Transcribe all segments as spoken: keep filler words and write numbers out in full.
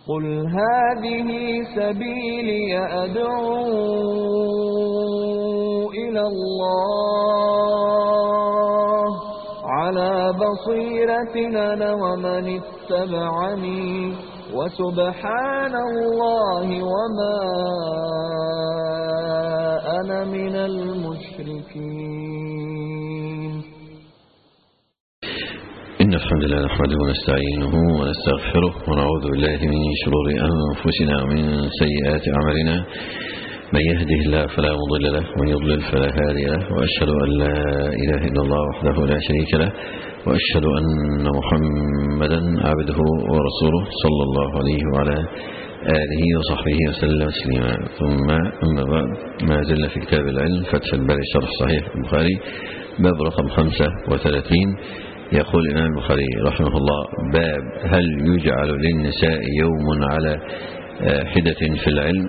قل هذه سبيلي أدعو إلى الله على بصيرة أنا ومن اتبعني وسبحان الله وما أنا من المشركين. إن الحمد لله نحمده ونستعينه ونستغفره ونعوذ بالله من شرور أنفسنا ومن سيئات أعمالنا. من يهده الله فلا مضل له ومن يضلل فلا هادي له، وأشهد أن لا إله إلا الله وحده لا شريك له، وأشهد أن محمدا عبده ورسوله صلى الله عليه وعلى آله وصحبه وسلم تسليما. ثم أما بعد، ما زلنا في كتاب العلم فتح الباري شرح صحيح البخاري، باب رقم خمسة وثلاثين. يقول الإمام البخاري رحمه الله: باب هل يجعل للنساء يوم على حدة في العلم.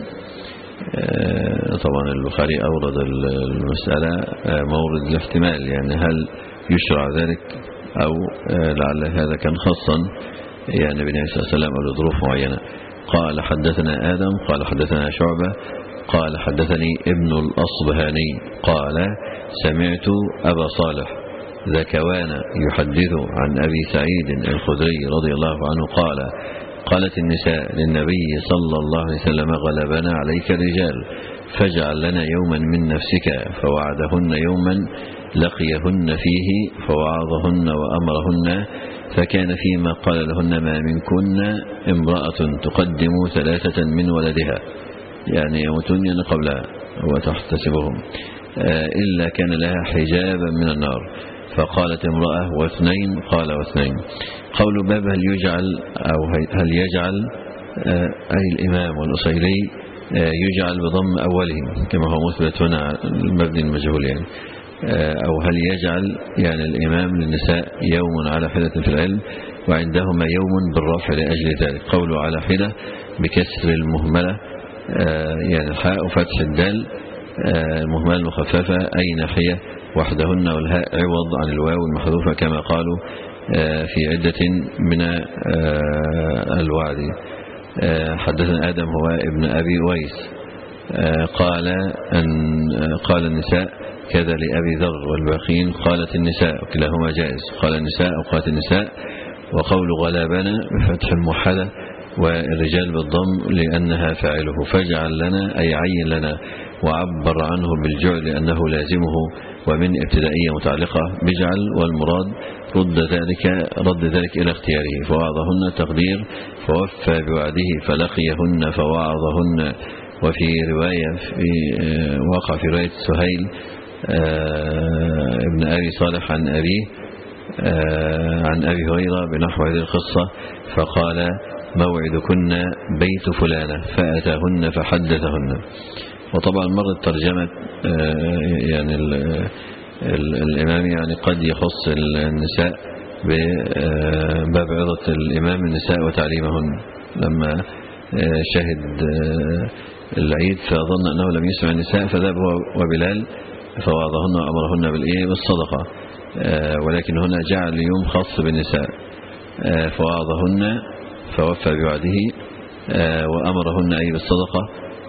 طبعا البخاري أورد المسألة مورد الاحتمال، يعني هل يشرع ذلك أو لعل هذا كان خاصا يعني بالنبي صلى الله عليه وسلم أو لظروف معينة. قال حدثنا آدم قال حدثنا شعبة قال حدثني ابن الأصبهاني قال سمعت أبا صالح ذكوان يحدث عن أبي سعيد الخدري رضي الله عنه قال: قالت النساء للنبي صلى الله عليه وسلم: غلبنا عليك الرجال فاجعل لنا يوما من نفسك، فوعدهن يوما لقيهن فيه فوعظهن وأمرهن، فكان فيما قال لهن: ما منكن امرأة تقدم ثلاثة من ولدها، يعني يموتن قبلها وتحتسبهم، إلا كان لها حجابا من النار. فقالت امرأة: واثنين؟ قال: واثنين. قول باب هل يجعل أو هل يجعل أي الإمام والأصيلي يجعل بضم أولهم كما هو مثبت هنا المبني المجهول، يعني أو هل يجعل يعني الإمام للنساء يوم على حدة في العلم وعندهما يوم بالرفع لأجل ذلك. قوله على حدة بكسر المهملة يعني الحاء وفتح الدال المهملة المخففة أي ناحية وحدهن، والهاء عوض عن الواو المحذوفة كما قالوا في عدة من الوعد. حدثنا آدم هو ابن أبي ويس قال أن قال النساء كذا لأبي ذر، والباقين قالت النساء، كلاهما جائز. قال النساء أو قالت النساء. وقول غلبنا بفتح الموحدة والرجال بالضم لأنها فاعله، فاجعل لنا أي عين لنا، وعبر عنه بالجعل لأنه لازمه ومن ابتدائية متعلقة بجعل، والمراد رد ذلك رد ذلك إلى اختياره. فوعظهن تقدير فوفى بوعده فلقيهن فوعظهن. وفي رواية في وقع في رواية سهيل ابن أبي صالح عن أبيه عن أبي هريرة بنحو هذه القصة، فقال: موعدكن بيت فلانة، فأتاهن فحدثهن. وطبعا مرت ترجمة يعني الإمام يعني قد يخص النساء بباب عظة الإمام النساء وتعليمهن، لما شهد العيد فظن أنه لم يسمع النساء فذهب هو وبلال فوعظهن وأمرهن بالإيه بالصدقة، ولكن هنا جعل يوم خاص بالنساء، فوعظهن فوفى بوعده وأمرهن أي بالصدقة،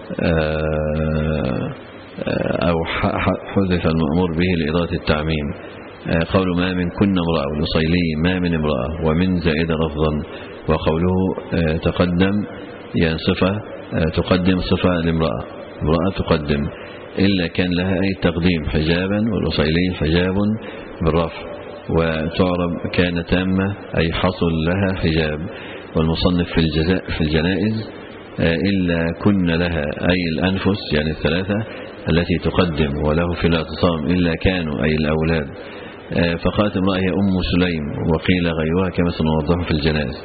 أو حذف المأمور به لإضافة التعميم. قول ما من كن امرأة، والأصيلي ما من امرأة ومن زائد لفظا. وقوله تقدم يعني صفة تقدم صفة لامرأة، امرأة تقدم، إلا كان لها أي تقديم حجابا، والأصيلي حجاب بالرفع، وتعرب كان تامة أي حصل لها حجاب. والمصنف في الجزاء في الجنائز إلا كن لها أي الأنفس يعني الثلاثة التي تقدم، وله في الاعتصام إلا كانوا أي الأولاد. فقالت امرأة هي أم سليم، وقيل غيرها كما سنوضحه في الجنائز،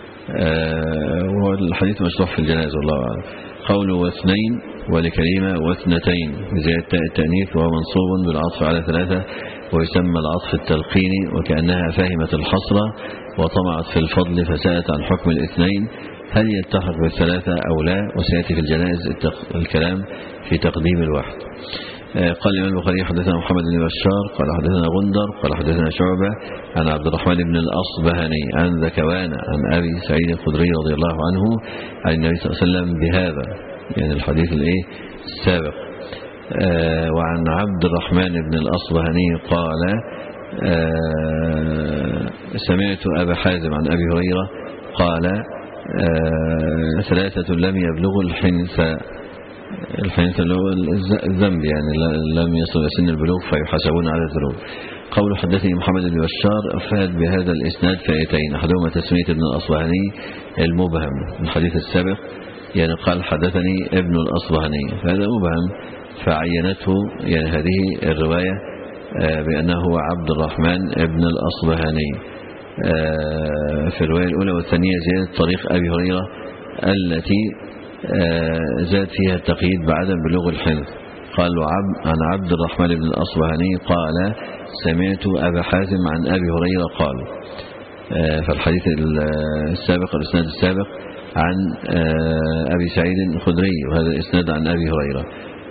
والحديث مشروح في الجنائز والله أعلم. قوله واثنين ولكلمة واثنتين بزيادة تاء التأنيث، وهو منصوب بالعطف على ثلاثة، ويسمى العطف التلقيني، وكأنها فاهمة الحصرة وطمعت في الفضل فسألت عن حكم الاثنين هل يلتحق بالثلاثة أو لا، وسيأتي في الجنائز الكلام في تقديم الواحد. قال الإمام البخاري حدثنا محمد بن بشار قال حدثنا غندر قال حدثنا شعبة عن عبد الرحمن بن الأصبهاني عن ذكوان عن أبي سعيد الخدري رضي الله عنه عن النبي صلى الله عليه وسلم بهذا، يعني الحديث الايه السابق. آه وعن عبد الرحمن بن الأصبهاني قال آه سمعت أبا حازم عن أبي هريرة قال آه ثلاثة لم يبلغوا الحنث، الحنث اللي هو الذنب، يعني لم يصل سن البلوغ فيحاسبون على الذنوب. قول حدثني محمد بن بشار أفاد بهذا الإسناد فائتين، أحدهما تسمية ابن الأصبهاني المبهم الحديث السابق، يعني قال حدثني ابن الأصبهاني فهذا مبهم، فعينته يعني هذه الرواية بأنه هو عبد الرحمن ابن الأصبهاني في الرواية الأولى، والثانية زيادة طريق أبي هريرة التي زاد فيها التقييد بعدم بلوغ الحنث. قال عن عبد الرحمن بن الأصبهاني قال سمعت أبا حازم عن أبي هريرة قال. فالحديث السابق الإسناد السابق عن أبي سعيد الخدري، وهذا الإسناد عن أبي هريرة.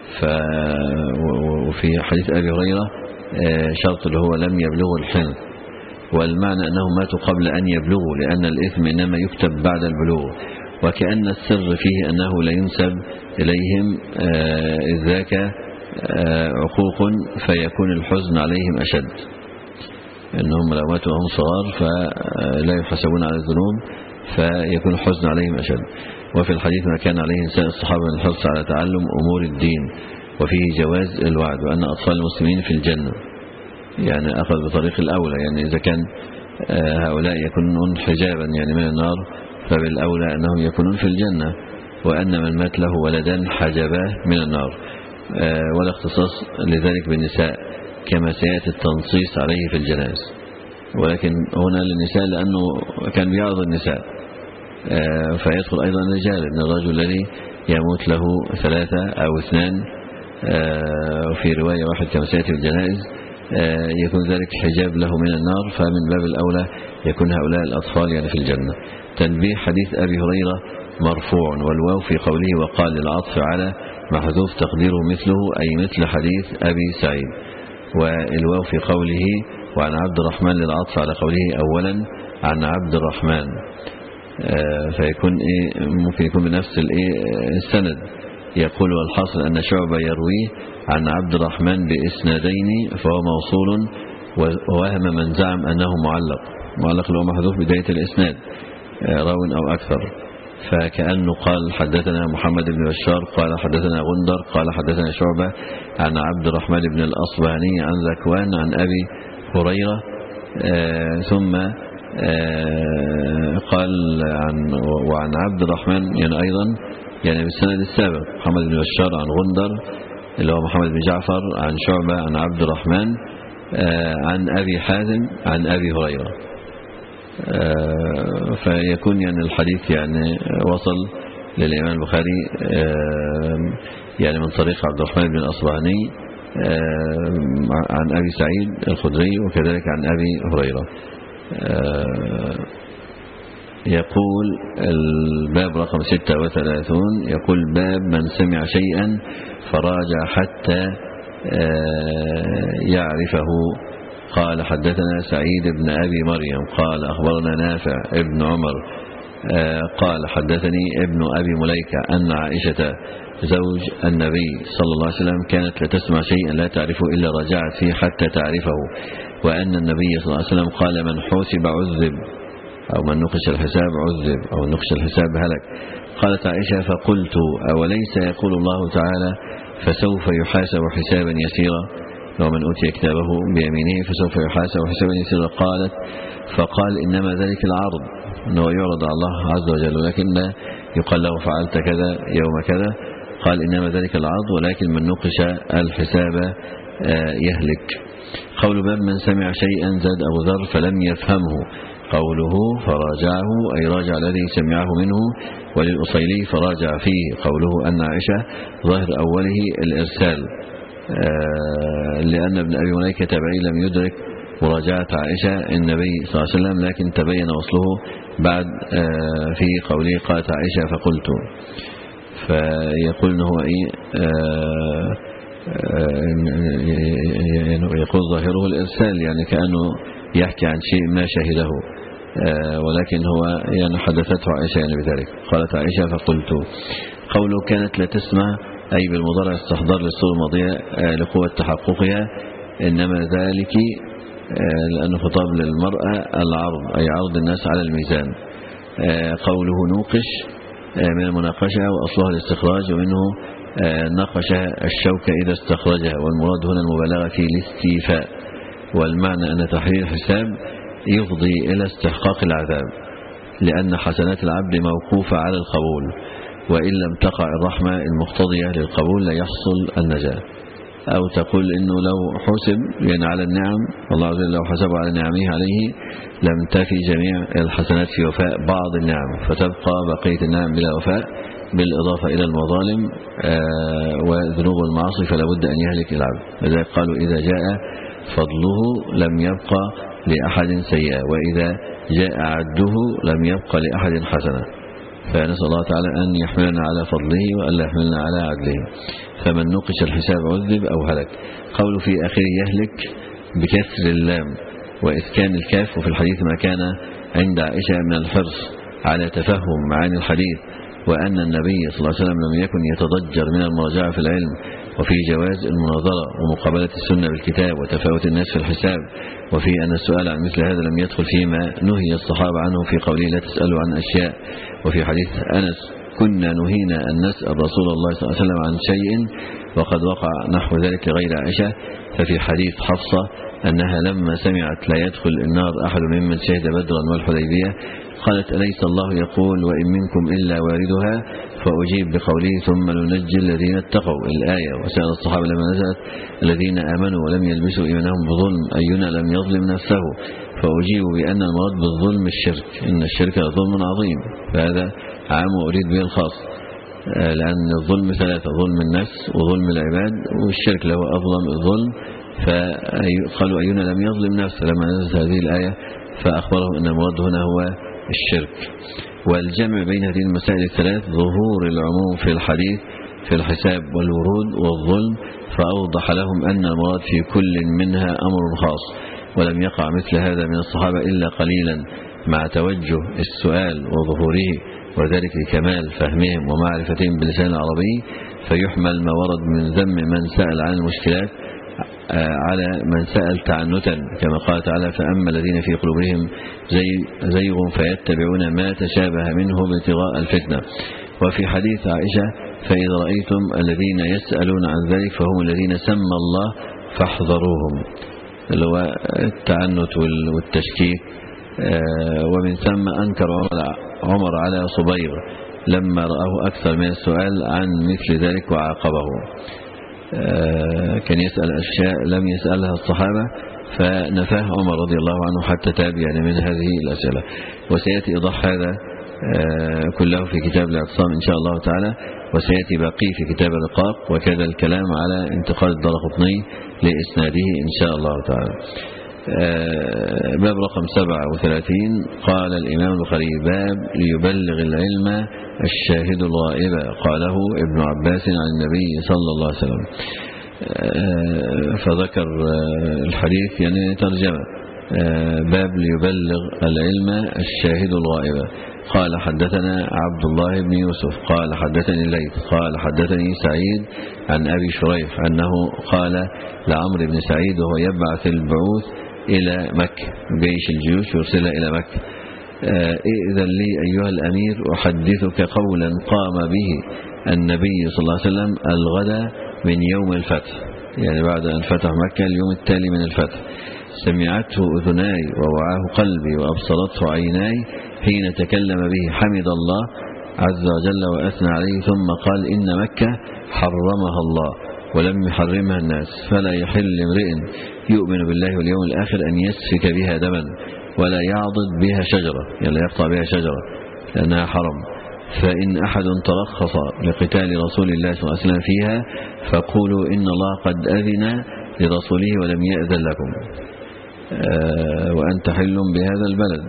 وفي حديث أبي هريرة شرط اللي هو لم يبلغوا الحنث، والمعنى أنهم ماتوا قبل أن يبلغوا، لأن الإثم إنما يكتب بعد البلوغ، وكأن السر فيه أنه لا ينسب إليهم إذ ذاك عقوق فيكون الحزن عليهم أشد، إنهم لو ماتوا وهم صغار فلا يحسبون على الذنوب فيكون الحزن عليهم أشد. وفي الحديث ما كان عليه نساء الصحابة من الحرص على تعلم أمور الدين، وفيه جواز الوعد وأن أطفال المسلمين في الجنة، يعني أخذ بطريق الأولى، يعني إذا كان هؤلاء يكونون حجابا يعني من النار فبالأولى أنهم يكونون في الجنة، وأن من مات له ولدان حجباه من النار، ولا اختصاص لذلك بالنساء كما سيأتي التنصيص عليه في الجنائز، ولكن هنا للنساء لأنه كان بيعرض النساء، فيدخل أيضا الرجال، إن الرجل الذي يموت له ثلاثة أو اثنان وفي رواية واحد كما سيأتي في الجنائز يكون ذلك حجاب له من النار، فمن باب الأولى يكون هؤلاء الأطفال يعني في الجنة. تنبيه حديث أبي هريرة مرفوع، والواو في قوله وقال للعطف على محذوف تقديره مثله أي مثل حديث أبي سعيد، والواو في قوله وعن عبد الرحمن للعطف على قوله أولا عن عبد الرحمن، فيكون إيه ممكن يكون بنفس الإيه السند. يقول والحاصل أن شعبة يرويه عن عبد الرحمن بإسنادين فهو موصول، ووهم من زعم أنه معلق، معلق له محذوف بداية الإسناد راو أو أكثر، فكأنه قال حدثنا محمد بن بشار قال حدثنا غندر قال حدثنا شعبة عن عبد الرحمن بن الأصبهاني عن ذكوان عن أبي هريرة، آه ثم آه قال عن وعن عبد الرحمن يعني أيضا يعني بالسند السابق محمد بن بشار عن غندر اللي هو محمد بن جعفر عن شعبة عن عبد الرحمن آه عن أبي حازم عن أبي هريرة، آه فيكون يعني الحديث يعني وصل للإمام البخاري آه يعني من طريق عبد الرحمن بن الأصبهاني آه عن أبي سعيد الخدري وكذلك عن أبي هريرة. آه يقول الباب رقم ستة وثلاثون، يقول باب من سمع شيئا فراجع حتى يعرفه. قال حدثنا سعيد بن أبي مريم قال أخبرنا نافع ابن عمر قال حدثني ابن أبي مليكة أن عائشة زوج النبي صلى الله عليه وسلم كانت لا تسمع شيئا لا تعرفه إلا رجعت فيه حتى تعرفه، وأن النبي صلى الله عليه وسلم قال من حوسب عذب أو من نقش الحساب عذب أو نقش الحساب هلك. قالت عائشة فقلت أوليس يقول الله تعالى فسوف يحاسب حسابا يسيرا ومن أوتي كتابه بيمينه فسوف يحاسب حسابا يسيرا. قالت فقال إنما ذلك العرض، أنه يعرض على الله عز وجل ولكن لا يقال له فعلت كذا يوم كذا. قال إنما ذلك العرض ولكن من نقش الحساب يهلك. قول باب من سمع شيئا زاد أبو ذر فلم يفهمه، قوله فراجعه أي راجع الذي سمعه منه، وللأصيلي فراجع فيه. قوله أن عائشة ظاهر أوله الإرسال لأن ابن أبي مليكة تبعي لم يدرك مراجعة عائشة النبي صلى الله عليه وسلم، لكن تبين وصله بعد في قوله قالت عائشة فقلت. فيقول أنه إيه يقول ظاهره الإرسال، يعني كأنه يحكي عن شيء ما شهده، ولكن هو يعني حدثته عائشة يعني بذلك. قالت عائشة فقلت. قوله كانت لا تسمع أي بالمضارع استحضار للصورة الماضية لقوة تحققها، إنما ذلك لأنه خطاب للمرأة العرض، أي عرض الناس على الميزان. قوله نوقش من المناقشة وأصلها الاستخراج، ومنه نقش الشوك إذا استخرجها، والمراد هنا المبالغة في الاستيفاء، والمعنى أن تحرير الحساب يفضي إلى استحقاق العذاب، لأن حسنات العبد موقوفة على القبول، وإن لم تقع الرحمة المقتضية للقبول لا يحصل النجاة. أو تقول إنه لو حسب يعني على النعم، الله عز وجل لو حسبه على نعمه عليه لم تفي جميع الحسنات في وفاء بعض النعم، فتبقى بقية النعم بلا وفاء، بالإضافة إلى المظالم وذنوب المعاصي، فلا بد أن يهلك العبد. لذلك قالوا إذا جاء فضله لم يبقى لأحد سيئة، وإذا جاء عده لم يبقى لأحد حسنة. فنسأل الله تعالى أن يحملنا على فضله وألا يحملنا على عدله. فمن نقش الحساب عذب أو هلك. قول في آخره يهلك بكسر اللام وإسكان الكاف، وفي الحديث ما كان عند عائشة من الحرص على تفهم معاني الحديث، وأن النبي صلى الله عليه وسلم لم يكن يتضجر من المراجعة في العلم، وفي جواز المناظرة ومقابلة السنة بالكتاب وتفاوت الناس في الحساب، وفي أن السؤال عن مثل هذا لم يدخل فيما نهي الصحابة عنه في قوله لا تسألوا عن أشياء. وفي حديث أنس كنا نهينا أن نسأل رسول الله صلى الله عليه وسلم عن شيء وقد وقع نحو ذلك لغير عائشة. ففي حديث حفصة أنها لما سمعت لا يدخل النار أحد ممن شهد بدرا والحديبية قالت أليس الله يقول وإن منكم إلا واردها، فأجيب بقوله ثم ننجي الذين اتقوا الآية. وسأل الصحابة لما نزلت الذين آمنوا ولم يلبسوا إيمانهم بظلم أينا لم يظلم نفسه، فأجيب بأن المراد بالظلم الشرك، إن الشرك ظلم عظيم، فهذا عام وأريد به الخاص، لأن الظلم ثلاثة: ظلم النفس وظلم العباد والشرك له أظلم الظلم. فقالوا أينا لم يظلم نفسه لما نزلت هذه الآية، فأخبرهم أن المراد هنا هو الشرك. والجمع بين هذه المسائل الثلاث ظهور العموم في الحديث في الحساب والورود والظلم، فأوضح لهم أن المراد في كل منها أمر خاص، ولم يقع مثل هذا من الصحابة إلا قليلا، مع توجه السؤال وظهوره، وذلك لكمال فهمهم ومعرفتهم باللسان العربي، فيحمل ما ورد من ذم من سأل عن المشكلات على من سأل تعنتا، كما قال تعالى فأما الذين في قلوبهم زي زيغ فيتبعون ما تشابه منه ابتغاء الفتنة. وفي حديث عائشة فإذا رأيتم الذين يسألون عن ذلك فهم الذين سمى الله فاحذروهم، اللي هو التعنت والتشكيك. ومن ثم أنكر عمر على صبيغ لما رآه أكثر من السؤال عن مثل ذلك وعاقبه. كان يسأل أشياء لم يسألها الصحابة، فنفاه عمر رضي الله عنه حتى تاب يعني من هذه الأسئلة. وسيأتي إيضاح هذا كله في كتاب الاعتصام إن شاء الله تعالى، وسيأتي باقي في كتاب الرقاق، وكذا الكلام على انتقاد الدارقطني لإسناده إن شاء الله تعالى. باب رقم سبعة وثلاثين. قال الإمام البخاري باب ليبلغ العلم الشاهد الغائب، قاله ابن عباس عن النبي صلى الله عليه وسلم. فذكر الحديث يعني ترجمة باب ليبلغ العلم الشاهد الغائب. قال حدثنا عبد الله بن يوسف قال حدثني الليث قال حدثني سعيد عن أبي شريح أنه قال لعمرو بن سعيد وهو يبعث البعوث إلى مكة، جيش الجيوش يرسلها إلى مكة: إذن لي أيها الأمير أحدثك قولا قام به النبي صلى الله عليه وسلم الغد من يوم الفتح، يعني بعد أن فتح مكة اليوم التالي من الفتح، سمعته أذناي ووعاه قلبي وأبصرته عيناي حين تكلم به، حمد الله عز وجل وأثنى عليه، ثم قال إن مكة حرمها الله ولم يحرمها الناس، فلا يحل امرئ يؤمن بالله واليوم الآخر أن يسفك بها دما ولا يعضد بها شجرة، يعني لا يقطع بها شجرة لأنها حرم. فإن أحد ترخص لقتال رسول الله صلى الله عليه وسلم فيها فقولوا إن الله قد أذن لرسوله ولم يأذن لكم، آه وأنت حل بهذا البلد.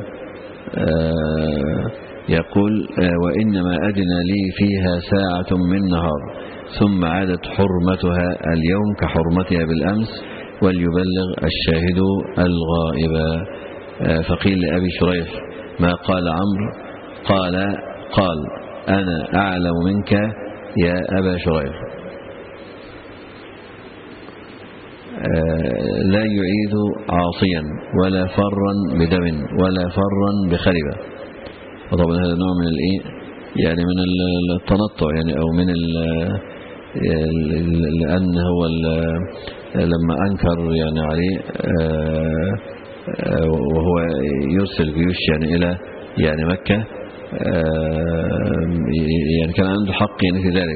آه يقول آه وإنما أذن لي فيها ساعة من نهار، ثم عادت حرمتها اليوم كحرمتها بالأمس وليبلغ الشاهد الغائب. فقيل لأبي شريح ما قال عمرو؟ قال قال أنا أعلم منك يا أبا شريح. لا يعيد عاصيا ولا فرا بدم ولا فرا بخربة. وطبعا هذا نوع من الايه يعني من التنطع يعني او من لان هو لما انكر يعني عليه وهو يرسل جيوش يعني الى يعني مكة يعني كان عنده حق يعني في ذلك.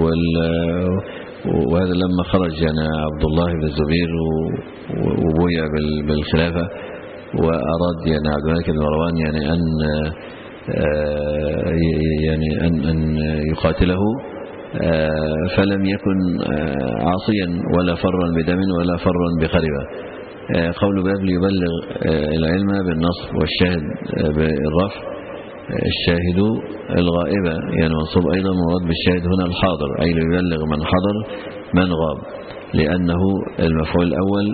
وهذا لما خرج يعني عبد الله بن الزبير وبويع بالخلافة وأراد يعني عبد الملك بن مروان يعني أن يعني أن أن يقاتله فلم يكن عاصيا ولا فرا بدم ولا فرا بخربة. قول باب ليبلغ العلم بالنصب والشاهد بالرفع الشاهد الغائبة يعني منصوب أيضا مراد بالشاهد هنا الحاضر أي ليبلغ من حضر من غاب لأنه المفعول الأول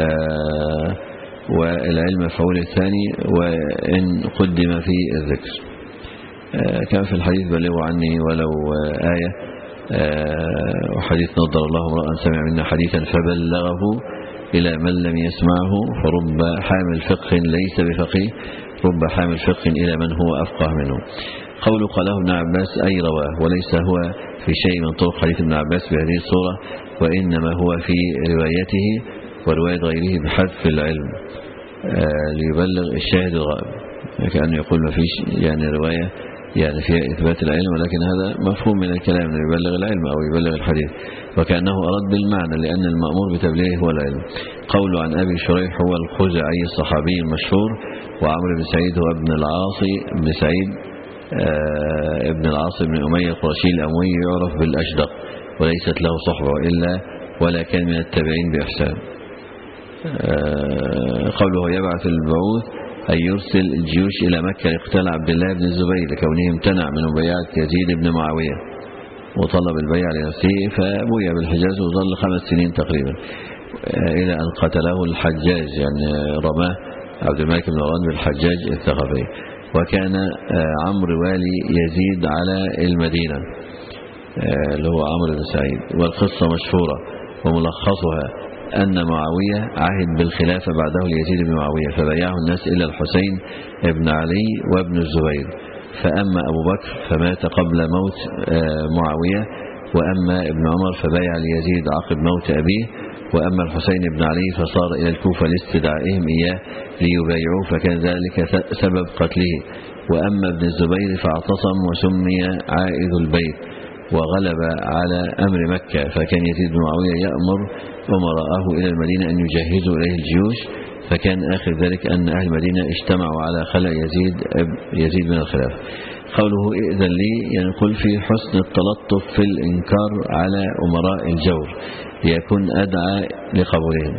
والعلم مفعول الثاني وإن قدم في الذكر. كان في الحديث بلغوا عني ولو آية وحديث نضر الله امرأ سمع منا حديثا فبلغه إلى من لم يسمعه فرب حامل فقه ليس بفقيه رب حامل فقه إلى من هو أفقه منه. قول قاله ابن عباس أي رواه وليس هو في شيء من طرق حديث ابن عباس بهذه الصورة وإنما هو في روايته ورواية غيره بحذف العلم ليبلغ الشاهد الغائب كأنه يقول ما فيش يعني رواية يعني فيها إثبات العلم ولكن هذا مفهوم من الكلام أنه يبلغ العلم أو يبلغ الحديث وكأنه أراد بالمعنى لأن المأمور بتبليغه هو العلم. قول عن أبي شريح هو الخزعي الصحابي المشهور وعمرو بن سعيد هو ابن العاصي بن سعيد آه ابن العاص بن أمية القرشي الأموي يعرف بالأشدق وليست له صحبة إلا ولا كان من التابعين بإحسان. آه قوله يبعث البعوث أن يرسل الجيوش إلى مكة لقتال عبد الله بن الزبير لكونه امتنع من مبايعة يزيد بن معاوية وطلب البيع لنفسه فبويع بالحجاز وظل خمس سنين تقريبا إلى أن قتله الحجاج يعني رماه عبد الملك بن مروان بالحجاج الثقفي. وكان عمرو والي يزيد على المدينة اللي هو عمرو بن سعيد. والقصة مشهورة وملخصها أن معاوية عهد بالخلافة بعده ليزيد بن معاوية فبايعه الناس إلى الحسين ابن علي وابن الزبير فأما أبو بكر فمات قبل موت معاوية وأما ابن عمر فبايع ليزيد عقب موت أبيه وأما الحسين بن علي فصار إلى الكوفة لاستدعائهم إياه ليبايعوه فكان ذلك سبب قتله. وأما ابن الزبير فاعتصم وسمي عائد البيت وغلب على أمر مكة فكان يزيد بن معاوية يأمر أمراءه إلى المدينة أن يجهزوا إليه الجيوش فكان آخر ذلك أن أهل المدينة اجتمعوا على خلع يزيد يزيد من الخلافة. قوله إذن لي ينقل في حسن التلطف في الإنكار على أمراء الجور ليكون أدعى لقبولهم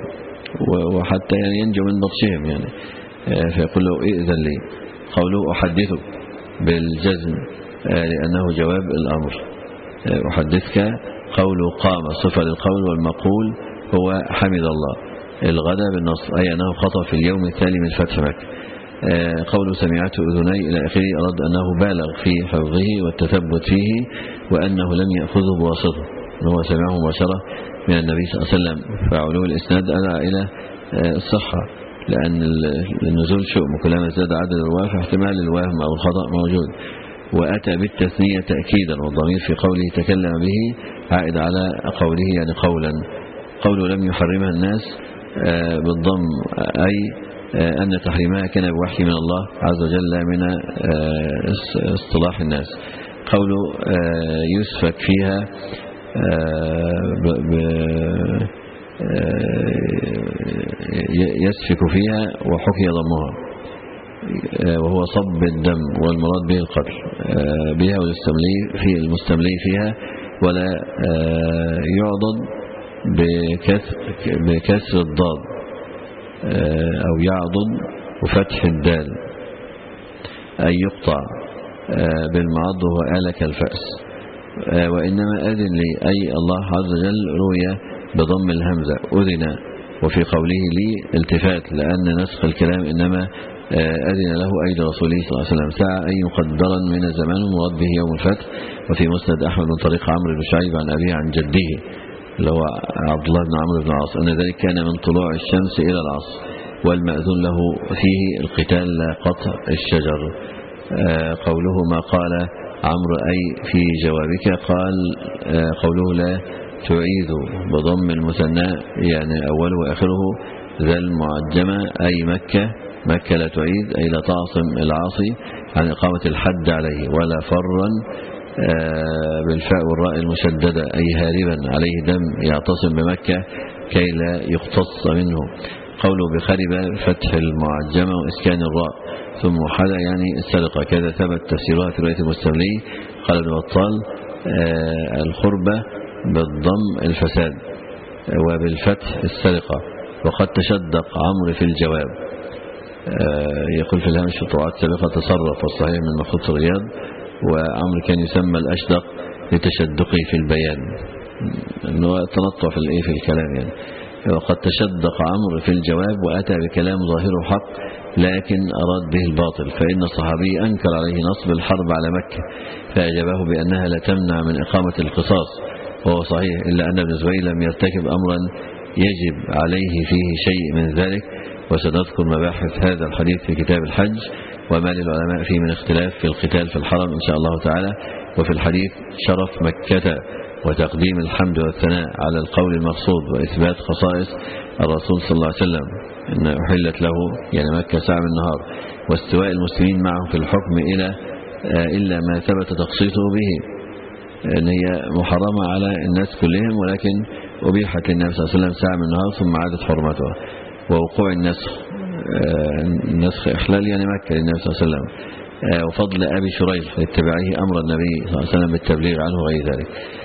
وحتى يعني ينجو من بطشهم يعني فيقول له إذن لي. قوله أحدثك بالجزم لأنه جواب الأمر أحدثك قوله قام صفة للقول والمقول هو حمد الله الغدا بالنصر أي أنه خطأ في اليوم التالي من فتح مكة. قوله سمعته أذني إلى آخره أراد أنه بالغ في حفظه والتثبت فيه وأنه لم يأخذه بواسطه هو سمعه مباشرة من النبي صلى الله عليه وسلم فعلو الإسناد أدعى إلى الصحة لأن النزول شؤم كلما زاد عدد الرواه فاحتمال الوهم أو الخطأ موجود. وأتى بالتثنية تأكيدا والضمير في قوله تكلم به عائد على قوله يعني قولا. قوله لم يحرمها الناس بالضم أي أن تحريمها كان بوحي من الله عز وجل من اصطلاح الناس. قوله يسفك فيها يسفك فيها وحكي ضمها وهو صب الدم والمراد به القتل بها والمستملي في المستملي فيها ولا يعضد بكسر, بكسر الضاد أو يعضد وفتح الدال أي يقطع بالمعض وهو آلك الفأس وإنما أذن لي أي الله عز وجل روي بضم الهمزة أذن، وفي قوله لي التفات لأن نسخ الكلام إنما أذن له أي لرسوله صلى الله عليه وسلم. سعى أي مقدرا من الزمان مراد به يوم الفتح. وفي مسند أحمد من طريق عمرو بن شعيب عن أبيه عن جده اللي هو عبد الله بن عمرو بن العاص أن ذلك كان من طلوع الشمس إلى العصر، والمأذون له فيه القتال لا قطع الشجر. قوله ما قال عمرو أي في جوابك، قال قوله لا تعيذ بضم المثنى يعني أوله وآخره ذا المعجمة أي مكة، مكة لا تعيد أي لا تعصم العاصي عن إقامة الحد عليه، ولا فرا بالفاء والراء المشددة أي هاربا عليه دم يعتصم بمكة كي لا يقتص منه. قوله بخرب فتح المعجمة وإسكان الراء ثم حدا يعني السرقة، كذا ثبت تفسيرها في رواية المستملي. قال ابن بطال الخربة بالضم الفساد وبالفتح السرقة. وقد تشدق عمرو في الجواب، يقول في الهامش في طبعات سابقة تصرف والصحيح من مخطوط الرياض، وعمرو كان يسمى الأشدق لتشدقه في البيان انه تنطع في الايه في الكلام يعني. وقد تشدق عمرو في الجواب وأتى بكلام ظاهره حق لكن أراد به الباطل، فإن الصحابي أنكر عليه نصب الحرب على مكة فأجابه بأنها لا تمنع من إقامة القصاص، وهو صحيح، إلا أن ابن زبير لم يرتكب أمرا يجب عليه فيه شيء من ذلك. وسنذكر مباحث هذا الحديث في كتاب الحج وما للعلماء فيه من اختلاف في القتال في الحرم إن شاء الله تعالى. وفي الحديث شرف مكة وتقديم الحمد والثناء على القول المقصود وإثبات خصائص الرسول صلى الله عليه وسلم أن أحلت له يعني مكة ساعة من النهار، واستواء المسلمين معه في الحكم إلى إلا ما ثبت تخصيصه به، أن هي محرمة على الناس كلهم ولكن أبيحت للنبي صلى الله عليه وسلم ساعة من النهار ثم عادت حرمتها. ووقوع النسخ النسخ إحلال يعني مكة للنبي صلى الله عليه وسلم. وفضل أبي شريح لاتباعه أمر النبي صلى الله عليه وسلم بالتبليغ عنه وغير ذلك.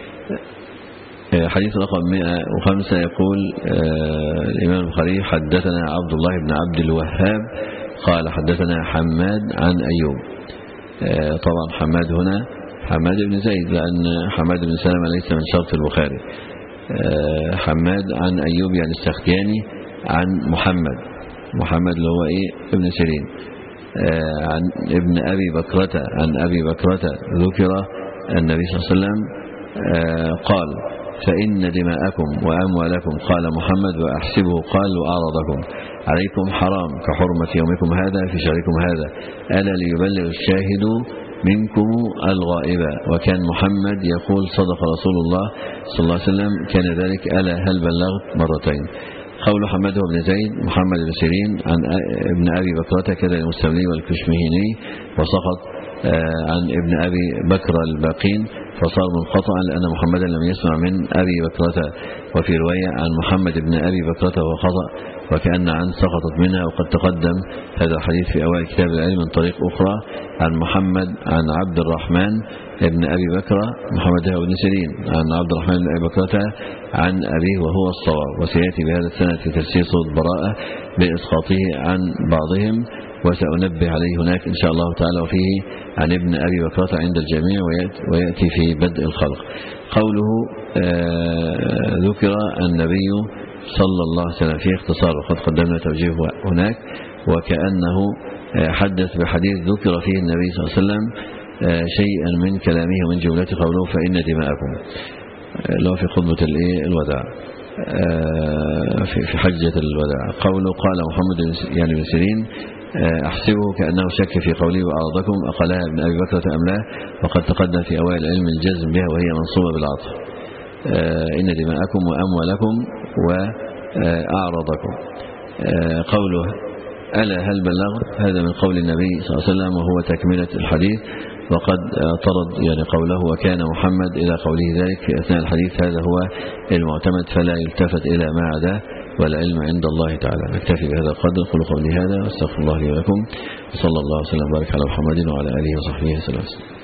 حديث رقم مئة وخمسة يقول الإمام البخاري حدثنا عبد الله بن عبد الوهاب قال حدثنا حماد عن أيوب. طبعا حماد هنا حماد بن زيد لأن حماد بن سلمة ليس من شرط البخاري. حماد عن أيوب يعني السختياني عن محمد محمد اللي هو إيه ابن سيرين عن ابن أبي بكرة عن أبي بكرة ذكر النبي صلى الله عليه وسلم قال فإن دماءكم وأموالكم قال محمد وأحسبه قال وأعرضكم عليكم حرام كحرمة يومكم هذا في شهركم هذا ألا ليبلغ الشاهد منكم الغائب. وكان محمد يقول صدق رسول الله صلى الله عليه وسلم كان ذلك ألا هل بلغت مرتين. قول حماد بن زيد محمد بن سيرين عن ابن أبي بكرة كذا المستملي والكشمهيني وسقط عن ابن أبي بكر الباقين فصار منقطعا لأن محمدا لم يسمع من أبي بكرة. وفي رواية عن محمد بن أبي بكرة وهو خطأ وكأن عن سقطت منها. وقد تقدم هذا الحديث في أوائل كتاب العلم من طريق أخرى عن محمد عن عبد الرحمن ابن أبي بكر محمد بن سيرين عن عبد الرحمن بن أبي بكرة عن أبيه وهو الصواب. وسيأتي بهذا السنة في تفسير صوت براءة بإسقاطه عن بعضهم وسأنبه عليه هناك إن شاء الله تعالى. وفيه عن ابن أبي بكرة عند الجميع ويأتي في بدء الخلق. قوله ذكر النبي صلى الله عليه وسلم في اختصار وقد قدمنا توجيه هناك وكأنه حدث بحديث ذكر فيه النبي صلى الله عليه وسلم شيئا من كلامه ومن جملته قوله فإن دماءكم لو في خطبة الوداع في حجة الوداع. قوله قال محمد يعني بن سيرين أحسبه كأنه شك في قوله وأعرضكم أقلها ابن أبي بكرة أم لا. وقد تقدم في أوائل العلم الجزم بها وهي منصوبة بالعطف إن دماءكم وأموالكم وأعرضكم. قوله ألا هل بلغت هذا من قول النبي صلى الله عليه وسلم وهو تكملة الحديث. وقد طرد يعني قوله وكان محمد إلى قوله ذلك في أثناء الحديث هذا هو المعتمد فلا يلتفت إلى ما عداه والعلم عند الله تعالى. نكتفي بهذا القدر. قولوا قولي هذا واستغفر الله لي ولكم وصلى الله وسلم وبارك على محمد وعلى آله وصحبه وسلم.